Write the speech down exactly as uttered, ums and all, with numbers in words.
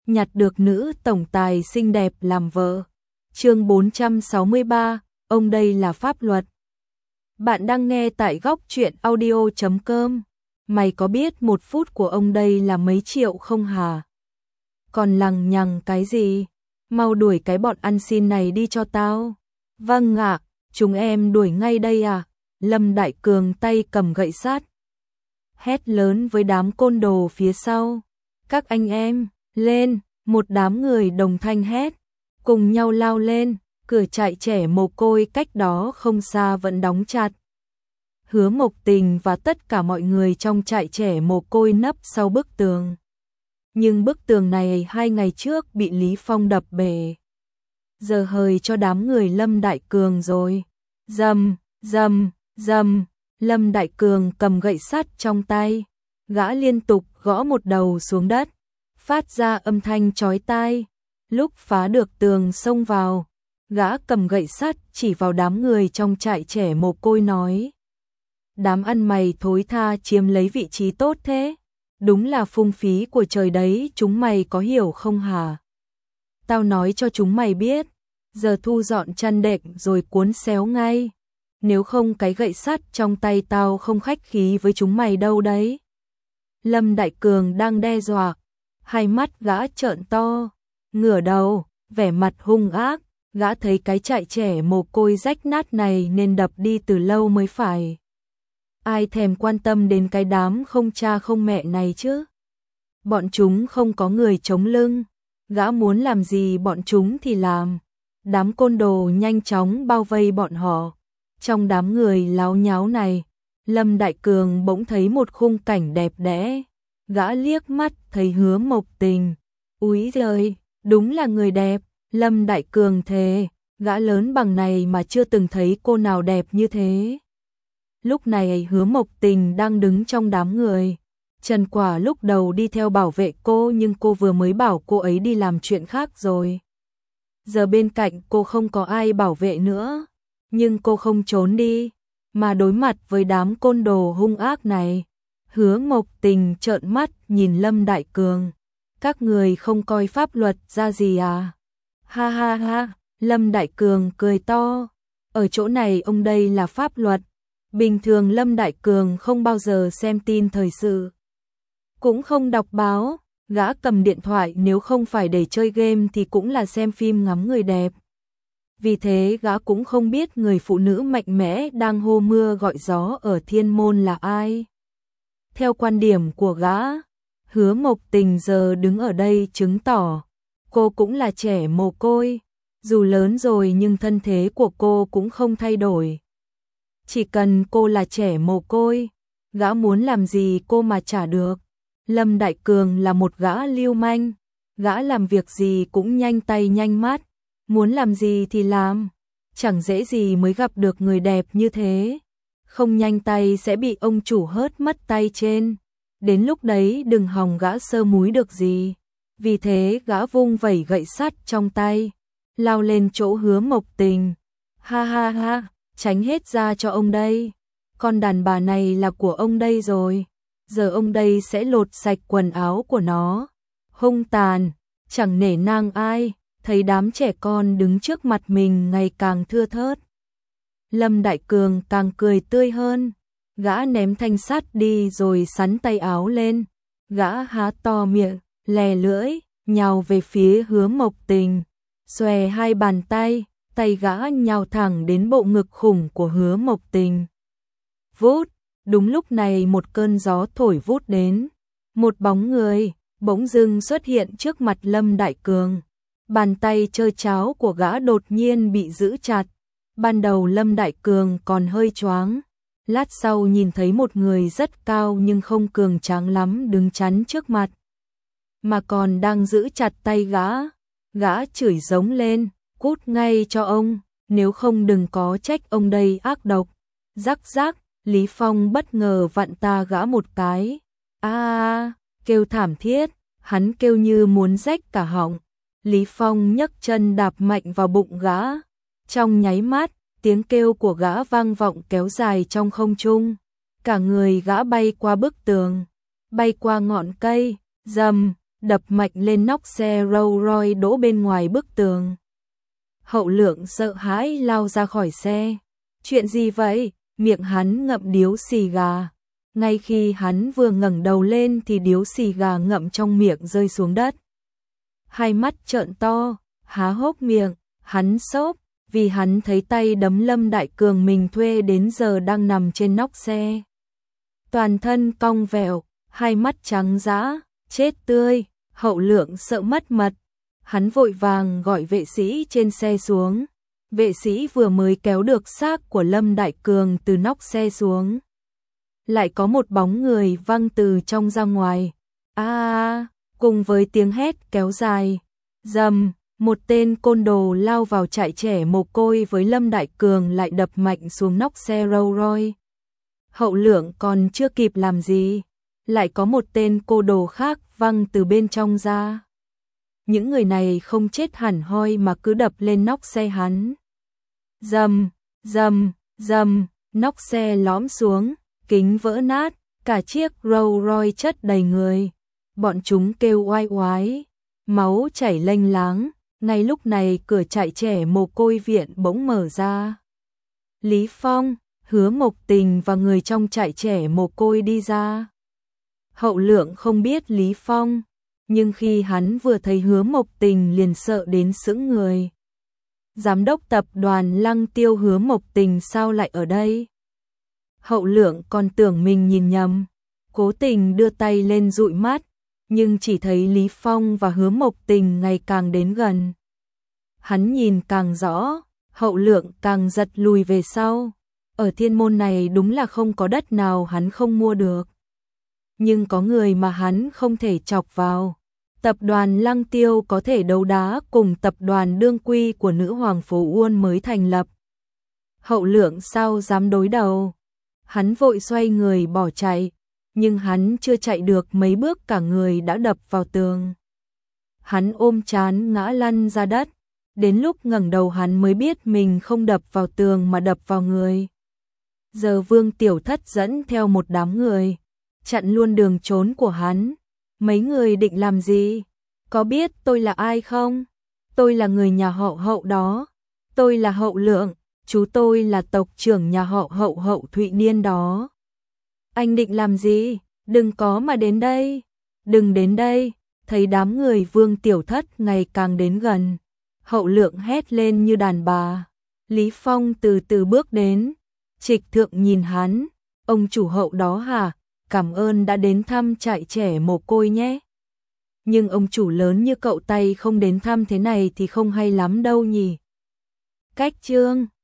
nhặt được nữ tổng tài xinh đẹp làm vợ. Chương bốn trăm sáu mươi ba, ông đây là pháp luật. Bạn đang nghe tại góc truyện audio chấm com. Mày có biết một phút của ông đây là mấy triệu không hả? Còn lằng nhằng cái gì? Mau đuổi cái bọn ăn xin này đi cho tao. Vâng ạ, chúng em đuổi ngay đây à? Lâm Đại Cường tay cầm gậy sắt, hét lớn với đám côn đồ phía sau. Các anh em, lên! Một đám người đồng thanh hét, cùng nhau lao lên, cửa trại trẻ mồ côi cách đó không xa vẫn đóng chặt. Hứa Mộc Tình và tất cả mọi người trong trại trẻ mồ côi nấp sau bức tường. Nhưng bức tường này hai ngày trước bị Lý Phong đập bể. Giờ hời cho đám người Lâm Đại Cường rồi. Rầm, rầm, rầm, Lâm Đại Cường cầm gậy sắt trong tay, gã liên tục gõ một đầu xuống đất, phát ra âm thanh chói tai. Lúc phá được tường xông vào, gã cầm gậy sắt chỉ vào đám người trong trại trẻ mồ côi nói: đám ăn mày thối tha chiếm lấy vị trí tốt thế, đúng là phung phí của trời đấy, chúng mày có hiểu không hả? Tao nói cho chúng mày biết, giờ thu dọn chăn đệm rồi cuốn xéo ngay, nếu không cái gậy sắt trong tay tao không khách khí với chúng mày đâu đấy. Lâm Đại Cường đang đe dọa, hai mắt gã trợn to, ngửa đầu, vẻ mặt hung ác. Gã thấy cái trại trẻ mồ côi rách nát này nên đập đi từ lâu mới phải. Ai thèm quan tâm đến cái đám không cha không mẹ này chứ? Bọn chúng không có người chống lưng, gã muốn làm gì bọn chúng thì làm. Đám côn đồ nhanh chóng bao vây bọn họ. Trong đám người láo nháo này, Lâm Đại Cường bỗng thấy một khung cảnh đẹp đẽ. Gã liếc mắt thấy Hứa Mộc Tình. Úi giời, đúng là người đẹp. Lâm Đại Cường thề, gã lớn bằng này mà chưa từng thấy cô nào đẹp như thế. Lúc này Hứa Mộc Tình đang đứng trong đám người. Trần Quả lúc đầu đi theo bảo vệ cô, nhưng cô vừa mới bảo cô ấy đi làm chuyện khác rồi. Giờ bên cạnh cô không có ai bảo vệ nữa, nhưng cô không trốn đi, mà đối mặt với đám côn đồ hung ác này. Hứa Mộc Tình trợn mắt nhìn Lâm Đại Cường. Các người không coi pháp luật ra gì à? Ha ha ha, Lâm Đại Cường cười to. Ở chỗ này ông đây là pháp luật. Bình thường Lâm Đại Cường không bao giờ xem tin thời sự, cũng không đọc báo. Gã cầm điện thoại nếu không phải để chơi game thì cũng là xem phim ngắm người đẹp. Vì thế gã cũng không biết người phụ nữ mạnh mẽ đang hô mưa gọi gió ở Thiên Môn là ai. Theo quan điểm của gã, Hứa Mộc Tình giờ đứng ở đây chứng tỏ cô cũng là trẻ mồ côi. Dù lớn rồi nhưng thân thế của cô cũng không thay đổi. Chỉ cần cô là trẻ mồ côi, gã muốn làm gì cô mà trả được. Lâm Đại Cường là một gã lưu manh, gã làm việc gì cũng nhanh tay nhanh mắt, muốn làm gì thì làm, chẳng dễ gì mới gặp được người đẹp như thế. Không nhanh tay sẽ bị ông chủ hớt mất tay trên, đến lúc đấy đừng hòng gã sơ múi được gì. Vì thế gã vung vẩy gậy sắt trong tay, lao lên chỗ Hứa Mộc Tình. Ha ha ha, tránh hết ra cho ông đây, con đàn bà này là của ông đây rồi, giờ ông đây sẽ lột sạch quần áo của nó. Hung tàn, chẳng nể nang ai, thấy đám trẻ con đứng trước mặt mình ngày càng thưa thớt. Lâm Đại Cường càng cười tươi hơn, gã ném thanh sắt đi rồi xắn tay áo lên, gã há to miệng, lè lưỡi, nhào về phía Hứa Mộc Tình, xòe hai bàn tay, tay gã nhào thẳng đến bộ ngực khủng của Hứa Mộc Tình. Vút, đúng lúc này một cơn gió thổi vút đến, một bóng người bỗng dưng xuất hiện trước mặt Lâm Đại Cường. Bàn tay chơi cháo của gã đột nhiên bị giữ chặt. Ban đầu Lâm Đại Cường còn hơi choáng, lát sau nhìn thấy một người rất cao nhưng không cường tráng lắm đứng chắn trước mặt, mà còn đang giữ chặt tay gã. Gã chửi giống lên, cút ngay cho ông, nếu không đừng có trách ông đây ác độc. Rắc rắc, Lý Phong bất ngờ vặn ta gã một cái. A à, kêu thảm thiết, hắn kêu như muốn rách cả họng. Lý Phong nhấc chân đạp mạnh vào bụng gã. Trong nháy mắt, tiếng kêu của gã vang vọng kéo dài trong không trung. Cả người gã bay qua bức tường, bay qua ngọn cây, rầm, đập mạnh lên nóc xe Rolls Royce đỗ bên ngoài bức tường. Hậu Lượng sợ hãi lao ra khỏi xe. Chuyện gì vậy? Miệng hắn ngậm điếu xì gà. Ngay khi hắn vừa ngẩng đầu lên thì điếu xì gà ngậm trong miệng rơi xuống đất. Hai mắt trợn to, há hốc miệng, hắn sốc, vì hắn thấy tay đấm Lâm Đại Cường mình thuê đến giờ đang nằm trên nóc xe. Toàn thân cong vẹo, hai mắt trắng dã, chết tươi. Hậu Lượng sợ mất mật. Hắn vội vàng gọi vệ sĩ trên xe xuống. Vệ sĩ vừa mới kéo được xác của Lâm Đại Cường từ nóc xe xuống. Lại có một bóng người văng từ trong ra ngoài. A à, cùng với tiếng hét kéo dài. Dầm, một tên côn đồ lao vào trại trẻ mồ côi với Lâm Đại Cường lại đập mạnh xuống nóc xe Rolls Royce. Hậu Lượng còn chưa kịp làm gì, lại có một tên cô đồ khác văng từ bên trong ra. Những người này không chết hẳn hoi mà cứ đập lên nóc xe hắn. Dầm, dầm, dầm, nóc xe lõm xuống, kính vỡ nát, cả chiếc Rolls Royce chất đầy người. Bọn chúng kêu oai oái, máu chảy lênh láng. Ngay lúc này cửa trại trẻ mồ côi viện bỗng mở ra. Lý Phong, Hứa Mộc Tình và người trong trại trẻ mồ côi đi ra. Hậu Lượng không biết Lý Phong, nhưng khi hắn vừa thấy Hứa Mộc Tình liền sợ đến sững người. Giám đốc tập đoàn Lăng Tiêu Hứa Mộc Tình sao lại ở đây? Hậu Lượng còn tưởng mình nhìn nhầm, cố tình đưa tay lên dụi mắt, nhưng chỉ thấy Lý Phong và Hứa Mộc Tình ngày càng đến gần. Hắn nhìn càng rõ, Hậu Lượng càng giật lùi về sau. Ở thiên môn này đúng là không có đất nào hắn không mua được. Nhưng có người mà hắn không thể chọc vào. Tập đoàn Lăng Tiêu có thể đấu đá cùng tập đoàn đương quy của nữ hoàng phố Uôn mới thành lập. Hậu Lượng sao dám đối đầu? Hắn vội xoay người bỏ chạy, nhưng hắn chưa chạy được mấy bước cả người đã đập vào tường. Hắn ôm trán ngã lăn ra đất, đến lúc ngẩng đầu hắn mới biết mình không đập vào tường mà đập vào người. Giờ Vương Tiểu Thất dẫn theo một đám người, chặn luôn đường trốn của hắn. Mấy người định làm gì? Có biết tôi là ai không? Tôi là người nhà họ Hậu đó. Tôi là Hậu Lượng, chú tôi là tộc trưởng nhà họ Hậu Hậu Thụy Niên đó. Anh định làm gì? Đừng có mà đến đây. Đừng đến đây. Thấy đám người Vương Tiểu Thất ngày càng đến gần, Hậu Lượng hét lên như đàn bà. Lý Phong từ từ bước đến. Trịch Thượng nhìn hắn. Ông chủ Hậu đó hả? Cảm ơn đã đến thăm trại trẻ mồ côi nhé. Nhưng ông chủ lớn như cậu tay không đến thăm thế này thì không hay lắm đâu nhỉ. Cách chương